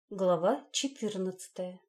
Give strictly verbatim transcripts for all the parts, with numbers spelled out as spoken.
Глава четырнадцатая.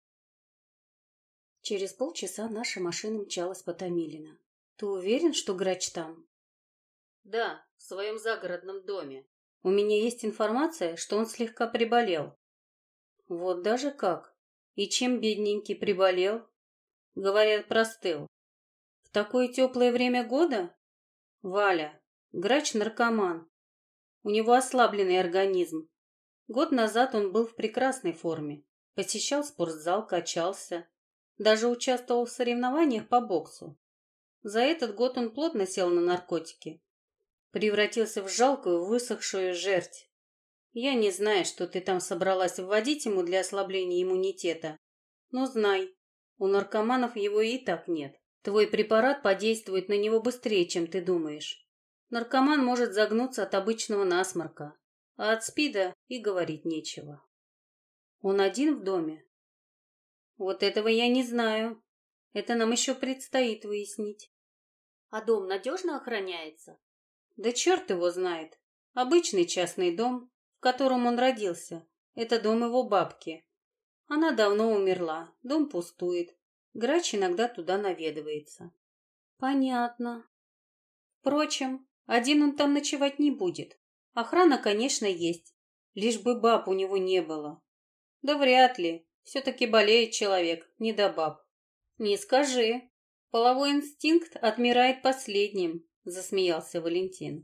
Через полчаса наша машина мчалась по Томилино. Ты уверен, что Грач там? Да, в своем загородном доме. У меня есть информация, что он слегка приболел. Вот даже как? И чем бедненький приболел? Говорят, простыл. В такое теплое время года? Валя, Грач наркоман. У него ослабленный организм. Год назад он был в прекрасной форме, посещал спортзал, качался, даже участвовал в соревнованиях по боксу. За этот год он плотно сел на наркотики, превратился в жалкую, высохшую жерть. Я не знаю, что ты там собралась вводить ему для ослабления иммунитета, но знай, у наркоманов его и так нет. Твой препарат подействует на него быстрее, чем ты думаешь. Наркоман может загнуться от обычного насморка, а от СПИДа и говорить нечего. Он один в доме? Вот этого я не знаю. Это нам еще предстоит выяснить. А дом надежно охраняется? Да черт его знает. Обычный частный дом, в котором он родился. Это дом его бабки. Она давно умерла, дом пустует. Грач иногда туда наведывается. Понятно. Впрочем, один он там ночевать не будет. Охрана, конечно, есть, лишь бы баб у него не было. Да вряд ли, все-таки болеет человек, не до баб. Не скажи, половой инстинкт отмирает последним, засмеялся Валентин.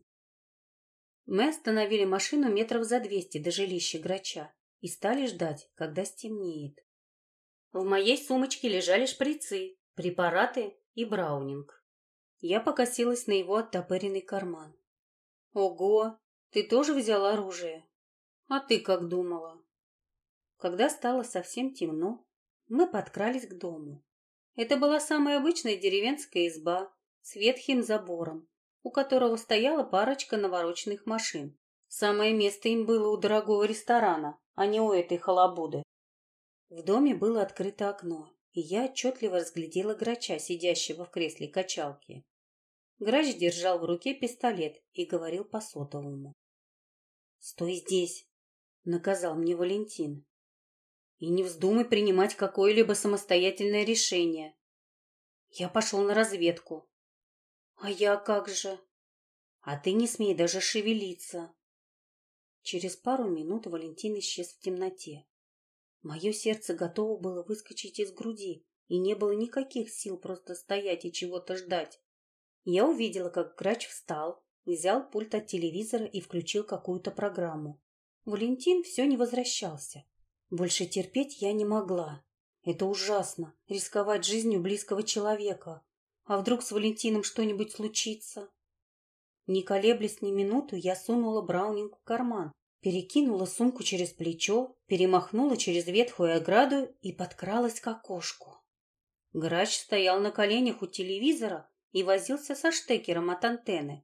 Мы остановили машину метров за двести до жилища Грача и стали ждать, когда стемнеет. В моей сумочке лежали шприцы, препараты и браунинг. Я покосилась на его оттопыренный карман. Ого! Ты тоже взял оружие? А ты как думала? Когда стало совсем темно, мы подкрались к дому. Это была самая обычная деревенская изба с ветхим забором, у которого стояла парочка навороченных машин. Самое место им было у дорогого ресторана, а не у этой халабуды. В доме было открыто окно, и я отчетливо разглядела Грача, сидящего в кресле качалки. Грач держал в руке пистолет и говорил по сотовому. «Стой здесь!» — наказал мне Валентин. «И не вздумай принимать какое-либо самостоятельное решение. Я пошел на разведку». «А я как же?» «А ты не смей даже шевелиться». Через пару минут Валентин исчез в темноте. Мое сердце готово было выскочить из груди, и не было никаких сил просто стоять и чего-то ждать. Я увидела, как Грач встал, взял пульт от телевизора и включил какую-то программу. Валентин все не возвращался. Больше терпеть я не могла. Это ужасно, рисковать жизнью близкого человека. А вдруг с Валентином что-нибудь случится? Не колеблясь ни минуту, я сунула браунинг в карман, перекинула сумку через плечо, перемахнула через ветхую ограду и подкралась к окошку. Грач стоял на коленях у телевизора и возился со штекером от антенны.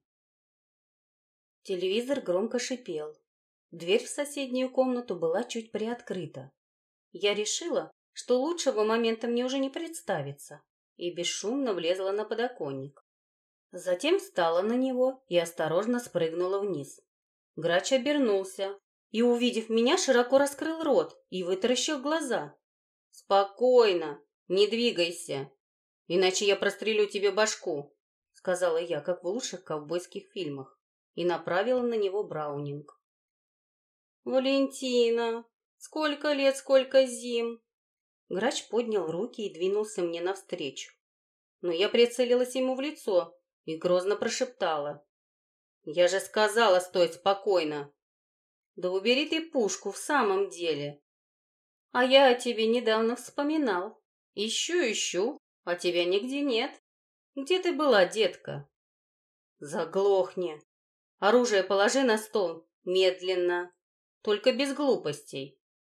Телевизор громко шипел. Дверь в соседнюю комнату была чуть приоткрыта. Я решила, что лучшего момента мне уже не представится, и бесшумно влезла на подоконник. Затем встала на него и осторожно спрыгнула вниз. Грач обернулся и, увидев меня, широко раскрыл рот и вытаращил глаза. «Спокойно, не двигайся, иначе я прострелю тебе башку», — сказала я, как в лучших ковбойских фильмах, и направила на него браунинг. «Валентина, сколько лет, сколько зим!» Грач поднял руки и двинулся мне навстречу. Но я прицелилась ему в лицо и грозно прошептала. «Я же сказала, стой спокойно!» «Да убери ты пушку в самом деле!» «А я о тебе недавно вспоминал. Ищу, ищу, а тебя нигде нет. Где ты была, детка?» «Заглохни! Оружие положи на стол, медленно, только без глупостей!»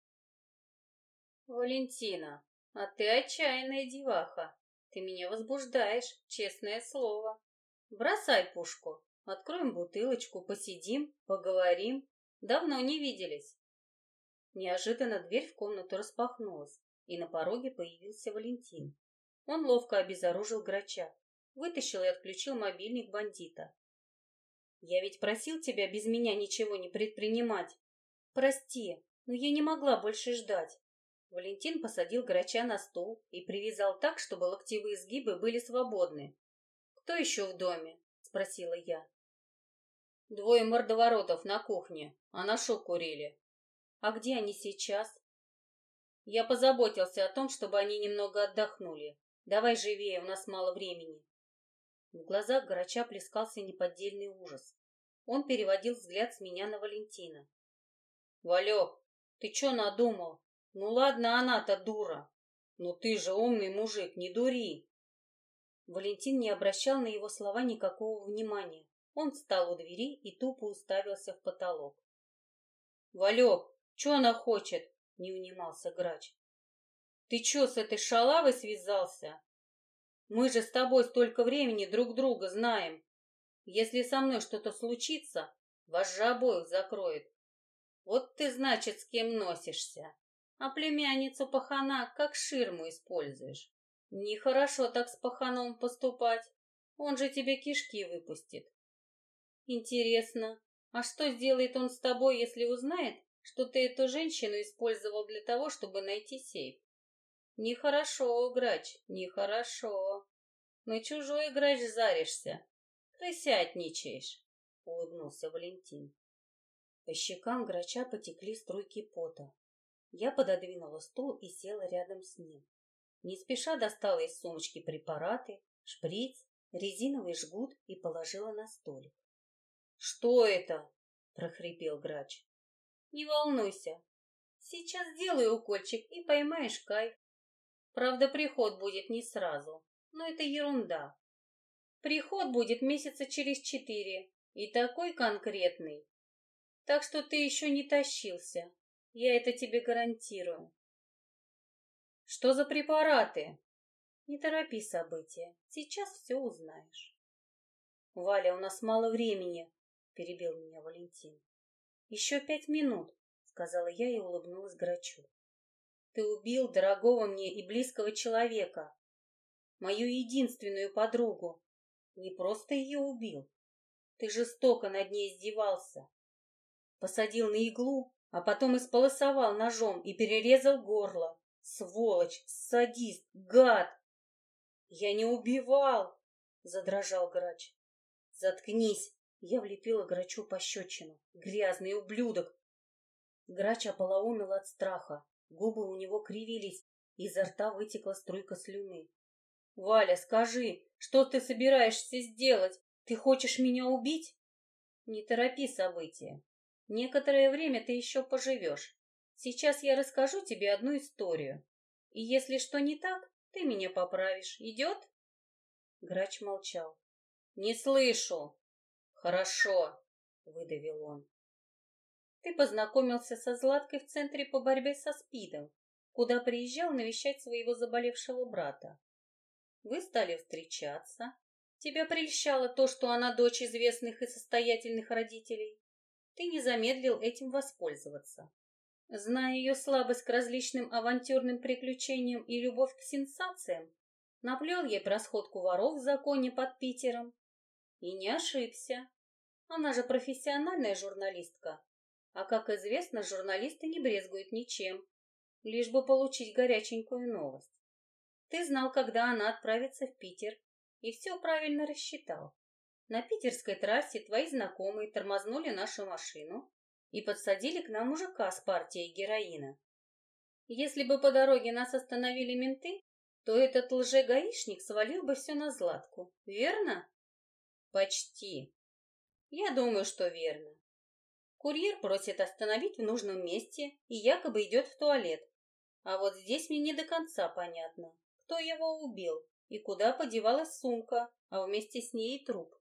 «Валентина, а ты отчаянная деваха. Ты меня возбуждаешь, честное слово. Бросай пушку, откроем бутылочку, посидим, поговорим. Давно не виделись». Неожиданно дверь в комнату распахнулась, и на пороге появился Валентин. Он ловко обезоружил Грача, вытащил и отключил мобильник бандита. «Я ведь просил тебя без меня ничего не предпринимать. Прости, Но я не могла больше ждать. Валентин посадил Грача на стул и привязал так, чтобы локтевые сгибы были свободны. «Кто еще в доме?» — спросила я. «Двое мордоворотов на кухне, а на шо курили». «А где они сейчас?» «Я позаботился о том, чтобы они немного отдохнули. Давай живее, у нас мало времени». В глазах Грача плескался неподдельный ужас. Он переводил взгляд с меня на Валентина. «Валек, ты че надумал? Ну ладно, она-то дура. Но ты же умный мужик, не дури». Валентин не обращал на его слова никакого внимания. Он встал у двери и тупо уставился в потолок. «Валек, че она хочет?» — не унимался Грач. «Ты че с этой шалавой связался? Мы же с тобой столько времени друг друга знаем. Если со мной что-то случится, вас же обоих закроет. Вот ты, значит, с кем носишься. А племянницу пахана как ширму используешь. Нехорошо так с паханом поступать. Он же тебе кишки выпустит. Интересно, а что сделает он с тобой, если узнает, что ты эту женщину использовал для того, чтобы найти сейф? Нехорошо, Грач, нехорошо. На чужой, Грач, заришься. Крысятничаешь, улыбнулся Валентин. По щекам Грача потекли струйки пота. Я пододвинула стул и села рядом с ним. Не спеша достала из сумочки препараты, шприц, резиновый жгут и положила на столик. «Что это?» — прохрипел Грач. «Не волнуйся. Сейчас сделаю укольчик и поймаешь кайф. Правда, приход будет не сразу, но это ерунда. Приход будет месяца через четыре и такой конкретный. Так что ты еще не тащился. Я это тебе гарантирую». «Что за препараты?» «Не торопи события. Сейчас все узнаешь». «Валя, у нас мало времени», — перебил меня Валентин. «Еще пять минут», — сказала я и улыбнулась Грачу. «Ты убил дорогого мне и близкого человека, мою единственную подругу. Не просто ее убил. Ты жестоко над ней издевался. Посадил на иглу, а потом исполосовал ножом и перерезал горло. Сволочь, садист, гад!» «Я не убивал!» — задрожал Грач. «Заткнись!» — я влепила Грачу пощечину. «Грязный ублюдок!» Грач ополоумел от страха. Губы у него кривились, изо рта вытекла струйка слюны. «Валя, скажи, что ты собираешься сделать? Ты хочешь меня убить?» «Не торопи события. Некоторое время ты еще поживешь. Сейчас я расскажу тебе одну историю. И если что не так, ты меня поправишь. Идет?» Грач молчал. «Не слышу». «Хорошо», — выдавил он. «Ты познакомился со Златкой в центре по борьбе со СПИДом, куда приезжал навещать своего заболевшего брата. Вы стали встречаться. Тебя прельщало то, что она дочь известных и состоятельных родителей. Ты не замедлил этим воспользоваться. Зная ее слабость к различным авантюрным приключениям и любовь к сенсациям, наплел ей про сходку воров в законе под Питером. И не ошибся. Она же профессиональная журналистка. А, как известно, журналисты не брезгуют ничем, лишь бы получить горяченькую новость. Ты знал, когда она отправится в Питер, и все правильно рассчитал. На питерской трассе твои знакомые тормознули нашу машину и подсадили к нам мужика с партией героина. Если бы по дороге нас остановили менты, то этот лже-гаишник свалил бы все на Златку, верно? Почти. Я думаю, что верно. Курьер просит остановить в нужном месте и якобы идет в туалет. А вот здесь мне не до конца понятно, кто его убил и куда подевалась сумка, а вместе с ней и труп.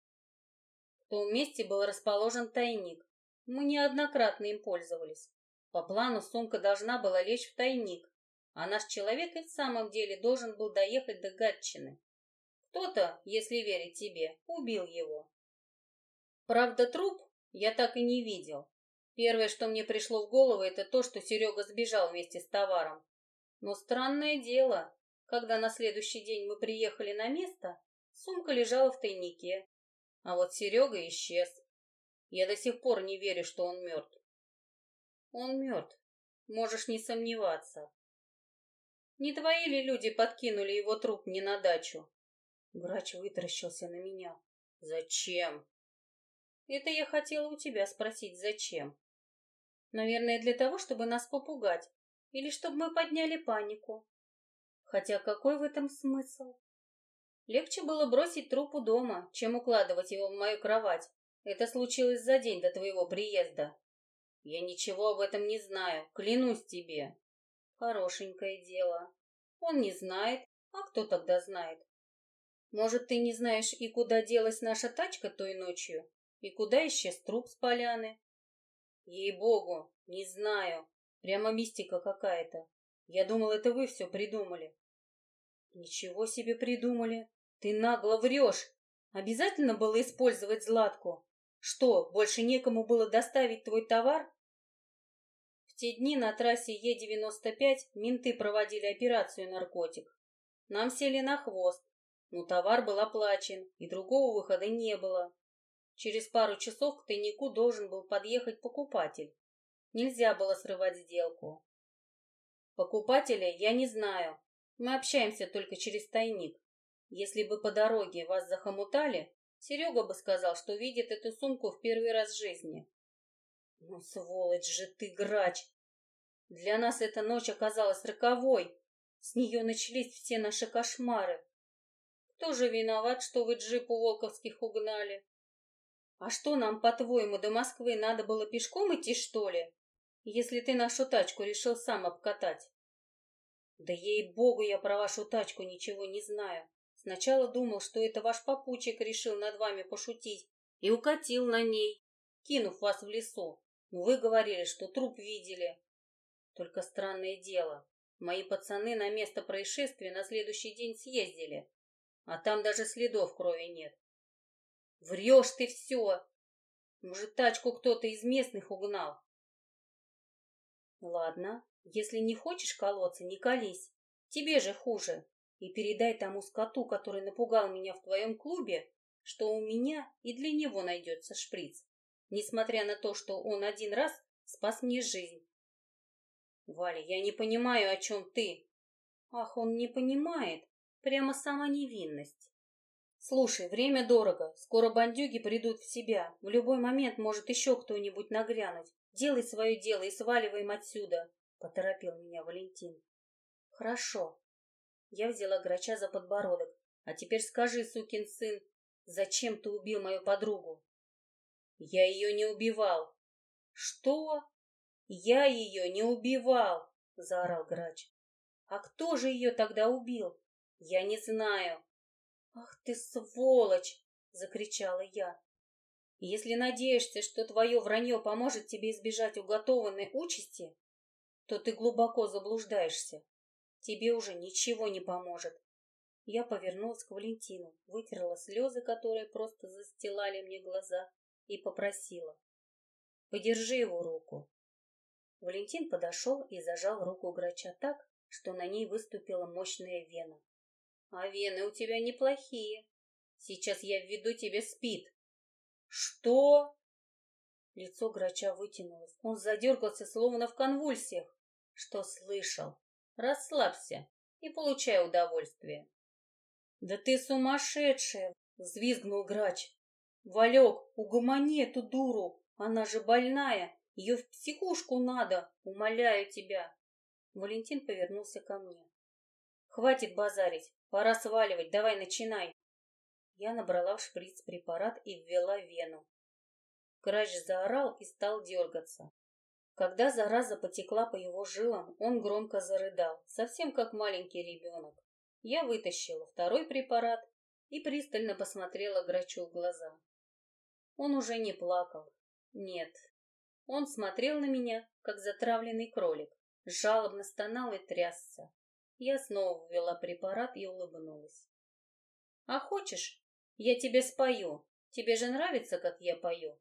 В том месте был расположен тайник. Мы неоднократно им пользовались. По плану сумка должна была лечь в тайник, а наш человек и в самом деле должен был доехать до Гатчины. Кто-то, если верить тебе, убил его. Правда, труп я так и не видел. Первое, что мне пришло в голову, это то, что Серега сбежал вместе с товаром. Но странное дело, когда на следующий день мы приехали на место, сумка лежала в тайнике, а вот Серега исчез. Я до сих пор не верю, что он мертв. Он мертв. Можешь не сомневаться. Не твои ли люди подкинули его труп мне на дачу? Грач вытаращился на меня. Зачем? Это я хотела у тебя спросить, зачем? Наверное, для того, чтобы нас попугать. Или чтобы мы подняли панику. Хотя какой в этом смысл? Легче было бросить труп у дома, чем укладывать его в мою кровать. Это случилось за день до твоего приезда. Я ничего об этом не знаю, клянусь тебе. Хорошенькое дело. Он не знает, а кто тогда знает? Может, ты не знаешь, и куда делась наша тачка той ночью? И куда исчез труп с поляны? Ей-богу, не знаю. Прямо мистика какая-то. Я думал, это вы все придумали. Ничего себе придумали. Ты нагло врешь. Обязательно было использовать Златку? Что, больше некому было доставить твой товар? В те дни на трассе Е девяносто пять менты проводили операцию «Наркотик». Нам сели на хвост, но товар был оплачен, и другого выхода не было. Через пару часов к тайнику должен был подъехать покупатель. Нельзя было срывать сделку. Покупателя я не знаю. Мы общаемся только через тайник. Если бы по дороге вас захомутали, Серега бы сказал, что видит эту сумку в первый раз в жизни. Ну, сволочь же ты, Грач! Для нас эта ночь оказалась роковой. С нее начались все наши кошмары. Кто же виноват, что вы джип у Волковских угнали? А что нам, по-твоему, до Москвы надо было пешком идти, что ли? Если ты нашу тачку решил сам обкатать. Да ей-богу, я про вашу тачку ничего не знаю. Сначала думал, что это ваш попутчик решил над вами пошутить и укатил на ней, кинув вас в лесу. Но вы говорили, что труп видели. Только странное дело, мои пацаны на место происшествия на следующий день съездили, а там даже следов крови нет. Врешь ты все! Может, тачку кто-то из местных угнал? Ладно, если не хочешь колоться, не колись. Тебе же хуже. И передай тому скоту, который напугал меня в твоем клубе, что у меня и для него найдется шприц, несмотря на то, что он один раз спас мне жизнь. Валя, я не понимаю, о чем ты. Ах, он не понимает. Прямо сама невинность. Слушай, время дорого. Скоро бандюги придут в себя. В любой момент может еще кто-нибудь нагрянуть. Делай свое дело и сваливаем отсюда, поторопил меня Валентин. Хорошо. Я взяла Грача за подбородок. А теперь скажи, сукин сын, зачем ты убил мою подругу? Я ее не убивал. Что? Я ее не убивал, заорал Грач. А кто же ее тогда убил? Я не знаю. Ах ты сволочь, закричала я. Если надеешься, что твое вранье поможет тебе избежать уготованной участи, то ты глубоко заблуждаешься. Тебе уже ничего не поможет. Я повернулась к Валентину, вытерла слезы, которые просто застилали мне глаза, и попросила: подержи его руку. Валентин подошел и зажал руку Грача так, что на ней выступила мощная вена. А вены у тебя неплохие. Сейчас я введу тебе спид. Что? Лицо Грача вытянулось. Он задергался, словно в конвульсиях. Что слышал? Расслабься и получай удовольствие. Да ты сумасшедшая! Взвизгнул Грач. Валек, угомони эту дуру. Она же больная. Ее в психушку надо. Умоляю тебя. Валентин повернулся ко мне. Хватит базарить. Пора сваливать. Давай, начинай. Я набрала в шприц препарат и ввела в вену. Грач заорал и стал дергаться. Когда зараза потекла по его жилам, он громко зарыдал, совсем как маленький ребенок. Я вытащила второй препарат и пристально посмотрела Грачу в глаза. Он уже не плакал. Нет. Он смотрел на меня, как затравленный кролик, жалобно стонал и трясся. Я снова ввела препарат и улыбнулась. А хочешь, я тебе спою? Тебе же нравится, как я пою?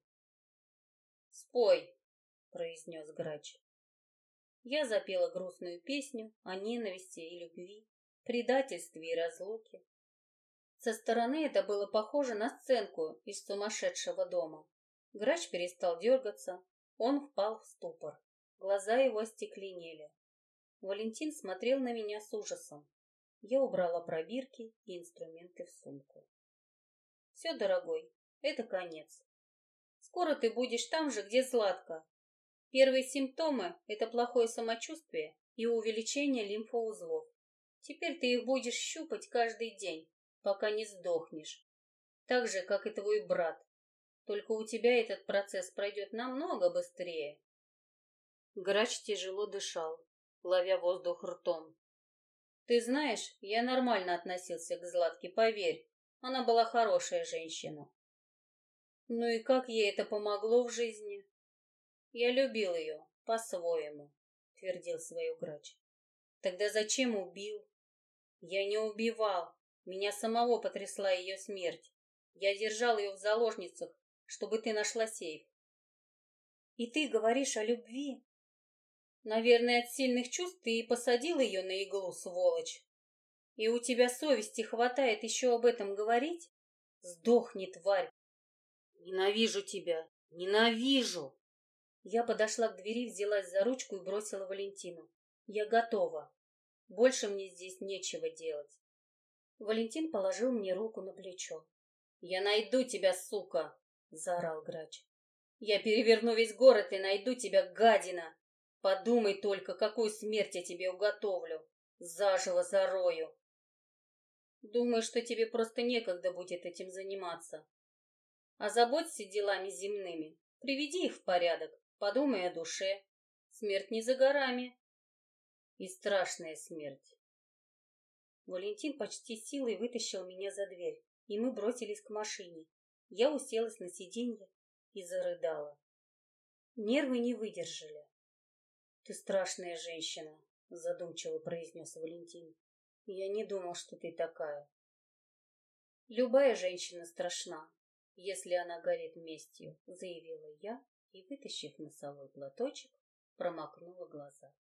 Спой, произнес Грач. Я запела грустную песню о ненависти и любви, предательстве и разлуке. Со стороны это было похоже на сценку из сумасшедшего дома. Грач перестал дергаться, он впал в ступор. Глаза его остекленели. Валентин смотрел на меня с ужасом. Я убрала пробирки и инструменты в сумку. Все, дорогой, это конец. Скоро ты будешь там же, где Златка. Первые симптомы – это плохое самочувствие и увеличение лимфоузлов. Теперь ты их будешь щупать каждый день, пока не сдохнешь. Так же, как и твой брат. Только у тебя этот процесс пройдет намного быстрее. Грач тяжело дышал, ловя воздух ртом. Ты знаешь, я нормально относился к Златке, поверь. Она была хорошая женщина. Ну и как ей это помогло в жизни? Я любил ее, по-своему, твердил свою Грач. Тогда зачем убил? Я не убивал. Меня самого потрясла ее смерть. Я держал ее в заложницах, чтобы ты нашла сейф. И ты говоришь о любви? Наверное, от сильных чувств ты и посадил ее на иглу, сволочь. И у тебя совести хватает еще об этом говорить? Сдохни, тварь. Ненавижу тебя, ненавижу. Я подошла к двери, взялась за ручку и бросила Валентину. Я готова. Больше мне здесь нечего делать. Валентин положил мне руку на плечо. «Я найду тебя, сука!» — заорал Грач. «Я переверну весь город и найду тебя, гадина! Подумай только, какую смерть я тебе уготовлю! Заживо зарою!» «Думаю, что тебе просто некогда будет этим заниматься. Озаботься делами земными, приведи их в порядок, подумай о душе. Смерть не за горами. И страшная смерть». Валентин почти силой вытащил меня за дверь, и мы бросились к машине. Я уселась на сиденье и зарыдала. Нервы не выдержали. «Ты страшная женщина», — задумчиво произнес Валентин. «Я не думал, что ты такая». «Любая женщина страшна, если она горит местью», — заявила я и, вытащив носовой платочек, промокнула глаза.